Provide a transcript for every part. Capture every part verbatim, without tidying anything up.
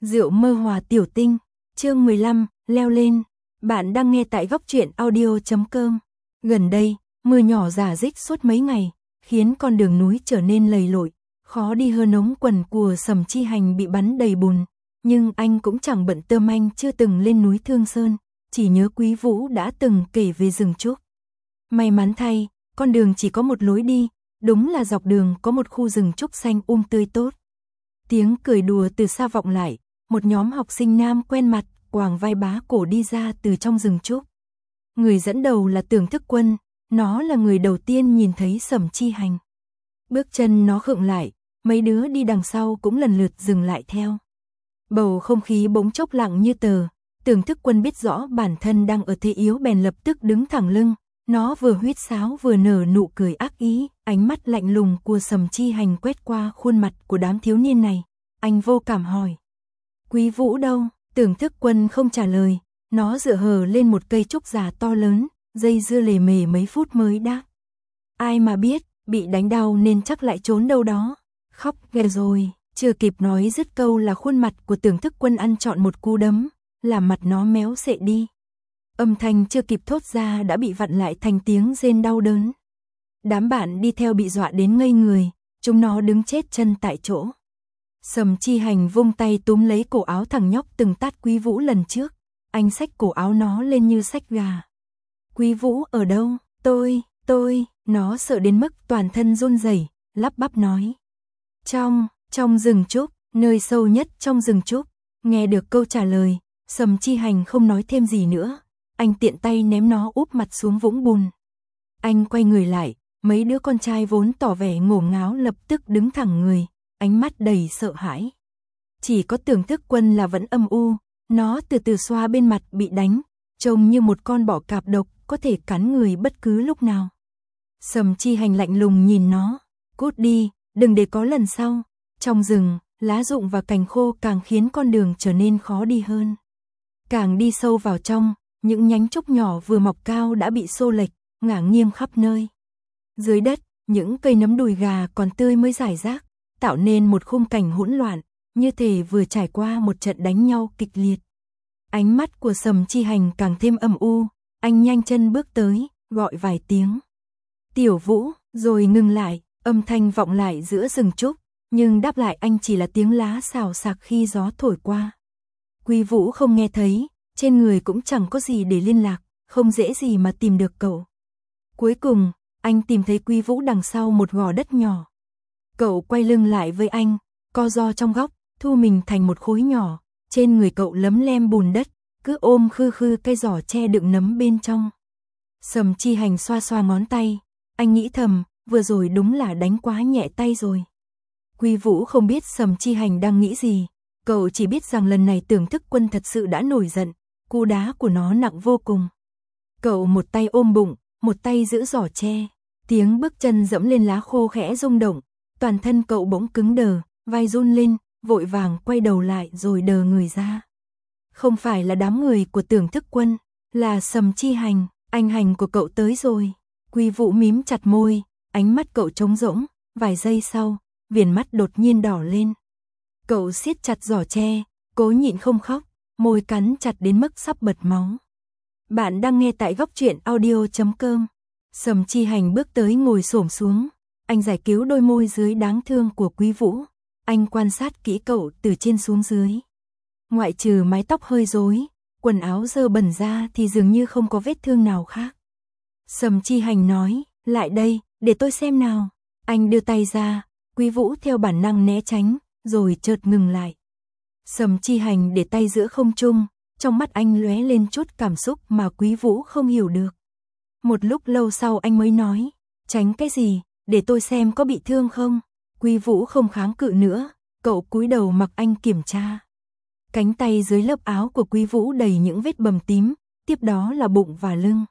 Rượu mơ hòa tiểu tinh, chương mười lăm, leo lên. Bạn đang nghe tại góc truyện audio chấm com. Gần đây, mưa nhỏ rả rích suốt mấy ngày, khiến con đường núi trở nên lầy lội, khó đi hơn ống quần của Sầm Chi Hành bị bắn đầy bùn. Nhưng anh cũng chẳng bận tâm, anh chưa từng lên núi Thương Sơn, chỉ nhớ Quý Vũ đã từng kể về rừng trúc. May mắn thay, con đường chỉ có một lối đi, đúng là dọc đường có một khu rừng trúc xanh um tươi tốt. Tiếng cười đùa từ xa vọng lại, một nhóm học sinh nam quen mặt, quàng vai bá cổ đi ra từ trong rừng trúc. Người dẫn đầu là Tưởng Thức Quân, nó là người đầu tiên nhìn thấy Sầm Chi Hành. Bước chân nó khựng lại, mấy đứa đi đằng sau cũng lần lượt dừng lại theo. Bầu không khí bỗng chốc lặng như tờ, Tưởng Thức Quân biết rõ bản thân đang ở thế yếu bèn lập tức đứng thẳng lưng. Nó vừa huýt sáo vừa nở nụ cười ác ý, ánh mắt lạnh lùng của Sầm Chi Hành quét qua khuôn mặt của đám thiếu niên này. Anh vô cảm hỏi: Quý Vũ đâu? Tưởng Thức Quân không trả lời, nó dựa hờ lên một cây trúc già to lớn, dây dưa lề mề mấy phút mới đáp: Ai mà biết, bị đánh đau nên chắc lại trốn đâu đó. Khóc ghê rồi. Chưa kịp nói dứt câu là khuôn mặt của Tưởng Thức Quân ăn trọn một cú đấm, làm mặt nó méo xệ đi. Âm thanh chưa kịp thốt ra đã bị vặn lại thành tiếng rên đau đớn. Đám bạn đi theo bị dọa đến ngây người, chúng nó đứng chết chân tại chỗ. Sầm Chi Hành vung tay túm lấy cổ áo thằng nhóc từng tát Quý Vũ lần trước, anh xách cổ áo nó lên như xách gà. Quý Vũ ở đâu? Tôi, tôi, nó sợ đến mức toàn thân run rẩy, lắp bắp nói. Trong, trong rừng trúc, nơi sâu nhất trong rừng trúc. Nghe được câu trả lời, Sầm Chi Hành không nói thêm gì nữa. Anh tiện tay ném nó úp mặt xuống vũng bùn. Anh quay người lại, mấy đứa con trai vốn tỏ vẻ ngổ ngáo lập tức đứng thẳng người, ánh mắt đầy sợ hãi. Chỉ có Tưởng Thức Quân là vẫn âm u, nó từ từ xoa bên mặt bị đánh, trông như một con bọ cạp độc có thể cắn người bất cứ lúc nào. Sầm Chi Hành lạnh lùng nhìn nó, cút đi, đừng để có lần sau. Trong rừng, lá rụng và cành khô càng khiến con đường trở nên khó đi hơn. Càng đi sâu vào trong, những nhánh trúc nhỏ vừa mọc cao đã bị xô lệch, ngả nghiêng khắp nơi. Dưới đất, những cây nấm đùi gà còn tươi mới rải rác, tạo nên một khung cảnh hỗn loạn, như thể vừa trải qua một trận đánh nhau kịch liệt. Ánh mắt của Sầm Chi Hành càng thêm âm u, anh nhanh chân bước tới, gọi vài tiếng. Tiểu Vũ, rồi ngừng lại, âm thanh vọng lại giữa rừng trúc, nhưng đáp lại anh chỉ là tiếng lá xào xạc khi gió thổi qua. Quý Vũ không nghe thấy. Trên người cũng chẳng có gì để liên lạc, không dễ gì mà tìm được cậu. Cuối cùng, anh tìm thấy Quý Vũ đằng sau một gò đất nhỏ. Cậu quay lưng lại với anh, co ro trong góc, thu mình thành một khối nhỏ. Trên người cậu lấm lem bùn đất, cứ ôm khư khư cây giỏ tre đựng nấm bên trong. Sầm Chi Hành xoa xoa ngón tay, anh nghĩ thầm, vừa rồi đúng là đánh quá nhẹ tay rồi. Quý Vũ không biết Sầm Chi Hành đang nghĩ gì, cậu chỉ biết rằng lần này Tưởng Thức Quân thật sự đã nổi giận. Cú đá của nó nặng vô cùng. Cậu một tay ôm bụng, một tay giữ giỏ tre. Tiếng bước chân dẫm lên lá khô khẽ rung động. Toàn thân cậu bỗng cứng đờ, vai run lên, vội vàng quay đầu lại rồi đờ người ra. Không phải là đám người của Tưởng Thức Quân, là Sầm Chi Hành, anh Hành của cậu tới rồi. Quý Vũ mím chặt môi, ánh mắt cậu trống rỗng, vài giây sau, viền mắt đột nhiên đỏ lên. Cậu siết chặt giỏ tre, cố nhịn không khóc. Môi cắn chặt đến mức sắp bật máu. Bạn đang nghe tại góc truyện audio chấm com. Sầm Chi Hành bước tới ngồi xổm xuống. Anh giải cứu đôi môi dưới đáng thương của Quý Vũ. Anh quan sát kỹ cậu từ trên xuống dưới. Ngoại trừ mái tóc hơi rối, quần áo dơ bẩn ra thì dường như không có vết thương nào khác. Sầm Chi Hành nói, lại đây, để tôi xem nào. Anh đưa tay ra, Quý Vũ theo bản năng né tránh, rồi chợt ngừng lại. Sầm Chi Hành để tay giữa không trung, trong mắt anh lóe lên chút cảm xúc mà Quý Vũ không hiểu được. Một lúc lâu sau anh mới nói, tránh cái gì, để tôi xem có bị thương không. Quý Vũ không kháng cự nữa, cậu cúi đầu mặc anh kiểm tra. Cánh tay dưới lớp áo của Quý Vũ đầy những vết bầm tím, tiếp đó là bụng và lưng.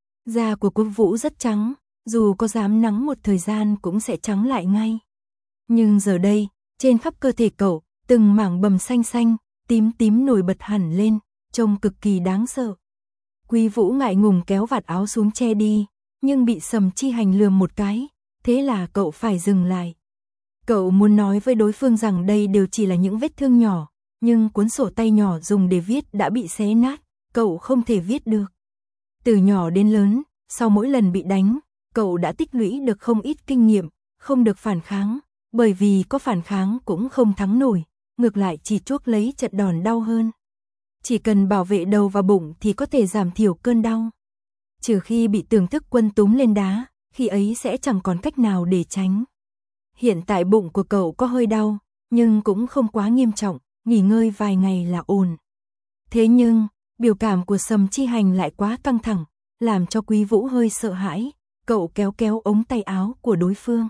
Da của Quý Vũ rất trắng, dù có dám nắng một thời gian cũng sẽ trắng lại ngay. Nhưng giờ đây, trên khắp cơ thể cậu, từng mảng bầm xanh xanh, tím tím nổi bật hẳn lên, trông cực kỳ đáng sợ. Quý Vũ ngại ngùng kéo vạt áo xuống che đi, nhưng bị Sầm Chi Hành lườm một cái, thế là cậu phải dừng lại. Cậu muốn nói với đối phương rằng đây đều chỉ là những vết thương nhỏ, nhưng cuốn sổ tay nhỏ dùng để viết đã bị xé nát, cậu không thể viết được. Từ nhỏ đến lớn, sau mỗi lần bị đánh, cậu đã tích lũy được không ít kinh nghiệm, không được phản kháng, bởi vì có phản kháng cũng không thắng nổi, ngược lại chỉ chuốc lấy trận đòn đau hơn. Chỉ cần bảo vệ đầu và bụng thì có thể giảm thiểu cơn đau. Trừ khi bị Tưởng Thức Quân túm lên đá, khi ấy sẽ chẳng còn cách nào để tránh. Hiện tại bụng của cậu có hơi đau, nhưng cũng không quá nghiêm trọng, nghỉ ngơi vài ngày là ổn. Thế nhưng, biểu cảm của Sầm Chi Hành lại quá căng thẳng, làm cho Quý Vũ hơi sợ hãi, cậu kéo kéo ống tay áo của đối phương.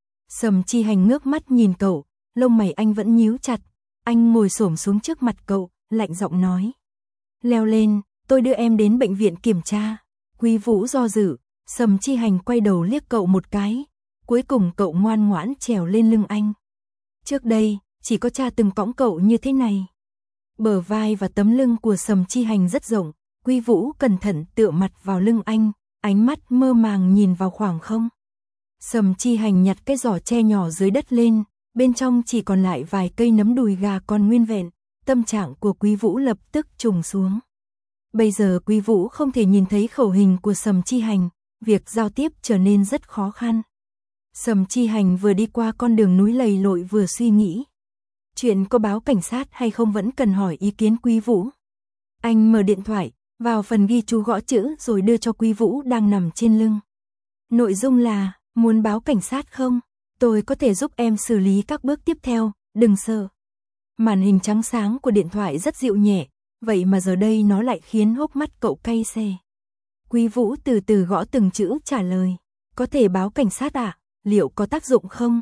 Sầm Chi Hành ngước mắt nhìn cậu, lông mày anh vẫn nhíu chặt, anh ngồi xổm xuống trước mặt cậu, lạnh giọng nói. Leo lên, tôi đưa em đến bệnh viện kiểm tra. Quý Vũ do dự, Sầm Chi Hành quay đầu liếc cậu một cái, cuối cùng cậu ngoan ngoãn trèo lên lưng anh. Trước đây, chỉ có cha từng cõng cậu như thế này. Bờ vai và tấm lưng của Sầm Chi Hành rất rộng, Quý Vũ cẩn thận tựa mặt vào lưng anh, ánh mắt mơ màng nhìn vào khoảng không. Sầm Chi Hành nhặt cái giỏ tre nhỏ dưới đất lên, bên trong chỉ còn lại vài cây nấm đùi gà còn nguyên vẹn, tâm trạng của Quý Vũ lập tức trùng xuống. Bây giờ Quý Vũ không thể nhìn thấy khẩu hình của Sầm Chi Hành, việc giao tiếp trở nên rất khó khăn. Sầm Chi Hành vừa đi qua con đường núi lầy lội vừa suy nghĩ. Chuyện có báo cảnh sát hay không vẫn cần hỏi ý kiến Quý Vũ. Anh mở điện thoại, vào phần ghi chú gõ chữ rồi đưa cho Quý Vũ đang nằm trên lưng. Nội dung là, muốn báo cảnh sát không? Tôi có thể giúp em xử lý các bước tiếp theo, đừng sợ. Màn hình trắng sáng của điện thoại rất dịu nhẹ, vậy mà giờ đây nó lại khiến hốc mắt cậu cay xè. Quý Vũ từ từ gõ từng chữ trả lời. Có thể báo cảnh sát ạ, à? Liệu có tác dụng không?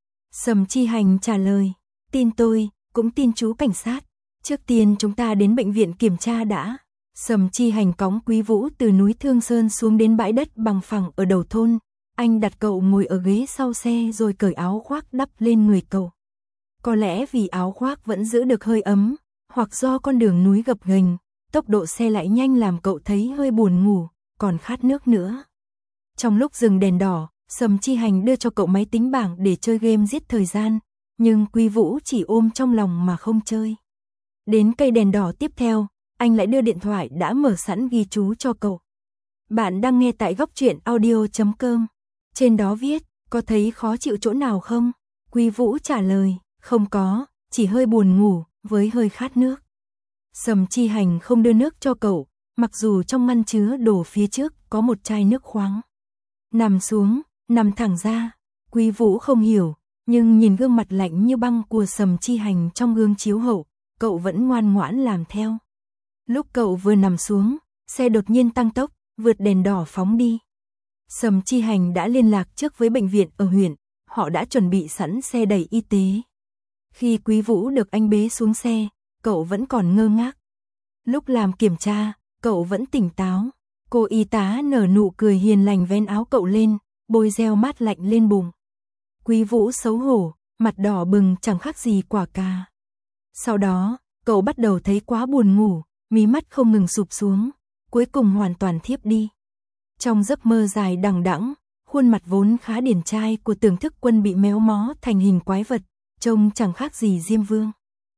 Sầm Chi Hành trả lời. Tin tôi, cũng tin chú cảnh sát. Trước tiên chúng ta đến bệnh viện kiểm tra đã. Sầm Chi Hành cõng Quý Vũ từ núi Thương Sơn xuống đến bãi đất bằng phẳng ở đầu thôn. Anh đặt cậu ngồi ở ghế sau xe rồi cởi áo khoác đắp lên người cậu. Có lẽ vì áo khoác vẫn giữ được hơi ấm, hoặc do con đường núi gập ghềnh, tốc độ xe lại nhanh làm cậu thấy hơi buồn ngủ, còn khát nước nữa. Trong lúc dừng đèn đỏ, Sầm Chi Hành đưa cho cậu máy tính bảng để chơi game giết thời gian, nhưng Quý Vũ chỉ ôm trong lòng mà không chơi. Đến cây đèn đỏ tiếp theo, anh lại đưa điện thoại đã mở sẵn ghi chú cho cậu. Bạn đang nghe tại góc truyện audio chấm com. Trên đó viết, có thấy khó chịu chỗ nào không? Quý Vũ trả lời, không có, chỉ hơi buồn ngủ, với hơi khát nước. Sầm Chi Hành không đưa nước cho cậu, mặc dù trong ngăn chứa đồ phía trước có một chai nước khoáng. Nằm xuống, nằm thẳng ra, Quý Vũ không hiểu, nhưng nhìn gương mặt lạnh như băng của Sầm Chi Hành trong gương chiếu hậu, cậu vẫn ngoan ngoãn làm theo. Lúc cậu vừa nằm xuống, xe đột nhiên tăng tốc, vượt đèn đỏ phóng đi. Sầm Chi Hành đã liên lạc trước với bệnh viện ở huyện, họ đã chuẩn bị sẵn xe đẩy y tế. Khi Quý Vũ được anh bế xuống xe, cậu vẫn còn ngơ ngác. Lúc làm kiểm tra, cậu vẫn tỉnh táo. Cô y tá nở nụ cười hiền lành vén áo cậu lên, bôi gel mát lạnh lên bụng. Quý Vũ xấu hổ, mặt đỏ bừng chẳng khác gì quả cà. Sau đó, cậu bắt đầu thấy quá buồn ngủ, mí mắt không ngừng sụp xuống, cuối cùng hoàn toàn thiếp đi. Trong giấc mơ dài đằng đẵng, khuôn mặt vốn khá điển trai của Tưởng Thức Quân bị méo mó thành hình quái vật, trông chẳng khác gì Diêm Vương.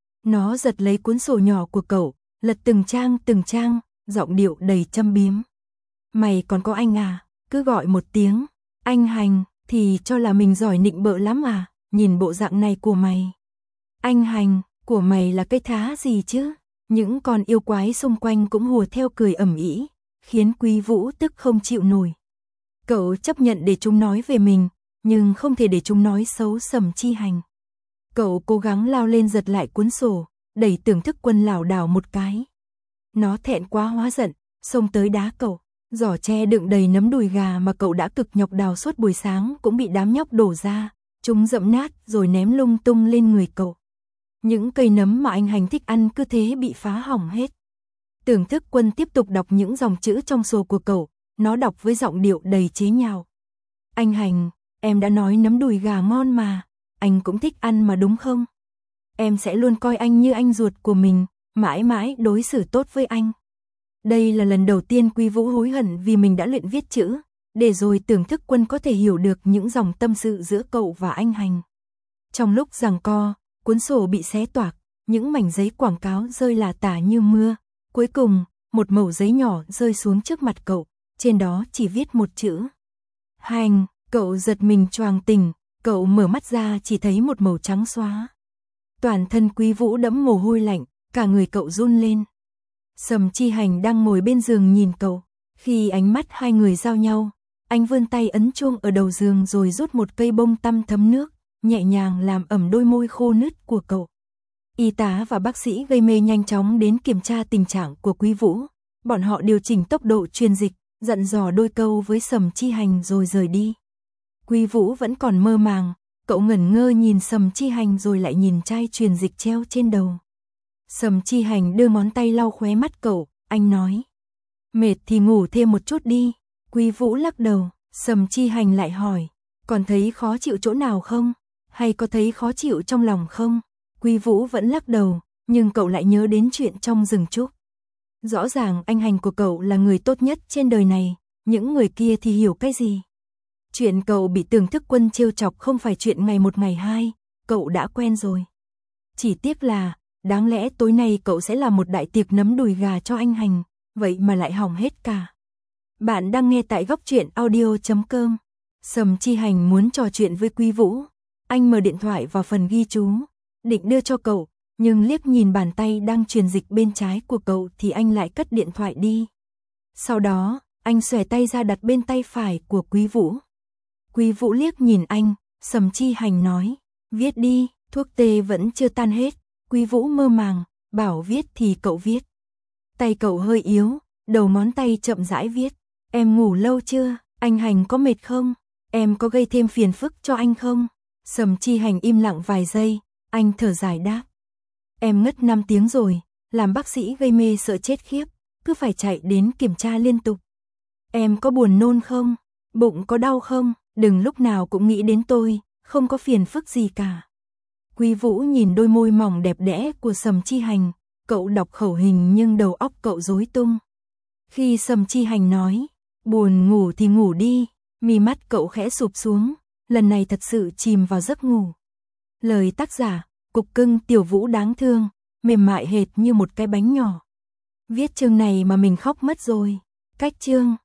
Nó giật lấy cuốn sổ nhỏ của cậu, lật từng trang từng trang, giọng điệu đầy châm biếm. Mày còn có anh à, cứ gọi một tiếng, anh Hành, thì cho là mình giỏi nịnh bợ lắm à, nhìn bộ dạng này của mày. Anh Hành, của mày là cái thá gì chứ? Những con yêu quái xung quanh cũng hùa theo cười ầm ĩ, khiến Quý Vũ tức không chịu nổi. Cậu chấp nhận để chúng nói về mình, nhưng không thể để chúng nói xấu Sầm Chi Hành. Cậu cố gắng lao lên giật lại cuốn sổ, đẩy Tưởng Thức Quân lảo đảo một cái. Nó thẹn quá hóa giận, xông tới đá cậu. Giỏ tre đựng đầy nấm đùi gà mà cậu đã cực nhọc đào suốt buổi sáng cũng bị đám nhóc đổ ra, chúng dẫm nát rồi ném lung tung lên người cậu. Những cây nấm mà anh Hành thích ăn cứ thế bị phá hỏng hết. Tưởng Thức Quân tiếp tục đọc những dòng chữ trong sổ của cậu, nó đọc với giọng điệu đầy chế nhạo. Anh Hành, em đã nói nấm đùi gà ngon mà, anh cũng thích ăn mà đúng không? Em sẽ luôn coi anh như anh ruột của mình, mãi mãi đối xử tốt với anh. Đây là lần đầu tiên Quý Vũ hối hận vì mình đã luyện viết chữ, để rồi Tưởng Thức Quân có thể hiểu được những dòng tâm sự giữa cậu và anh Hành. Trong lúc giằng co, cuốn sổ bị xé toạc, những mảnh giấy quảng cáo rơi lả tả như mưa. Cuối cùng, một mẩu giấy nhỏ rơi xuống trước mặt cậu, trên đó chỉ viết một chữ. Hành, cậu giật mình choàng tỉnh, cậu mở mắt ra chỉ thấy một màu trắng xóa. Toàn thân Quý Vũ đẫm mồ hôi lạnh, cả người cậu run lên. Sầm Chi Hành đang ngồi bên giường nhìn cậu, khi ánh mắt hai người giao nhau, anh vươn tay ấn chuông ở đầu giường rồi rút một cây bông tăm thấm nước, nhẹ nhàng làm ẩm đôi môi khô nứt của cậu. Y tá và bác sĩ gây mê nhanh chóng đến kiểm tra tình trạng của Quý Vũ. Bọn họ điều chỉnh tốc độ truyền dịch, dặn dò đôi câu với Sầm Chi Hành rồi rời đi. Quý Vũ vẫn còn mơ màng, cậu ngẩn ngơ nhìn Sầm Chi Hành rồi lại nhìn chai truyền dịch treo trên đầu. Sầm Chi Hành đưa ngón tay lau khóe mắt cậu, anh nói. Mệt thì ngủ thêm một chút đi. Quý Vũ lắc đầu, Sầm Chi Hành lại hỏi. Còn thấy khó chịu chỗ nào không? Hay có thấy khó chịu trong lòng không? Quý Vũ vẫn lắc đầu, nhưng cậu lại nhớ đến chuyện trong rừng trúc. Rõ ràng anh Hành của cậu là người tốt nhất trên đời này, những người kia thì hiểu cái gì? Chuyện cậu bị Tưởng Thức Quân trêu chọc không phải chuyện ngày một ngày hai, cậu đã quen rồi. Chỉ tiếc là, đáng lẽ tối nay cậu sẽ làm một đại tiệc nấm đùi gà cho anh Hành, vậy mà lại hỏng hết cả. Bạn đang nghe tại góc truyện audio chấm com. Sầm Chi Hành muốn trò chuyện với Quý Vũ. Anh mở điện thoại vào phần ghi chú, định đưa cho cậu, nhưng liếc nhìn bàn tay đang truyền dịch bên trái của cậu thì anh lại cất điện thoại đi. Sau đó, anh xòe tay ra đặt bên tay phải của Quý Vũ. Quý Vũ liếc nhìn anh, Sầm Chi Hành nói, viết đi, thuốc tê vẫn chưa tan hết. Quý Vũ mơ màng, bảo viết thì cậu viết. Tay cậu hơi yếu, đầu ngón tay chậm rãi viết. Em ngủ lâu chưa? Anh Hành có mệt không? Em có gây thêm phiền phức cho anh không? Sầm Chi Hành im lặng vài giây, anh thở dài đáp. Em ngất năm tiếng rồi, làm bác sĩ gây mê sợ chết khiếp, cứ phải chạy đến kiểm tra liên tục. Em có buồn nôn không? Bụng có đau không? Đừng lúc nào cũng nghĩ đến tôi, không có phiền phức gì cả. Quý Vũ nhìn đôi môi mỏng đẹp đẽ của Sầm Chi Hành, cậu đọc khẩu hình nhưng đầu óc cậu rối tung. Khi Sầm Chi Hành nói, buồn ngủ thì ngủ đi, mi mắt cậu khẽ sụp xuống, lần này thật sự chìm vào giấc ngủ. Lời tác giả, Cục Cưng Tiểu Vũ đáng thương, mềm mại hệt như một cái bánh nhỏ. Viết chương này mà mình khóc mất rồi. Cách chương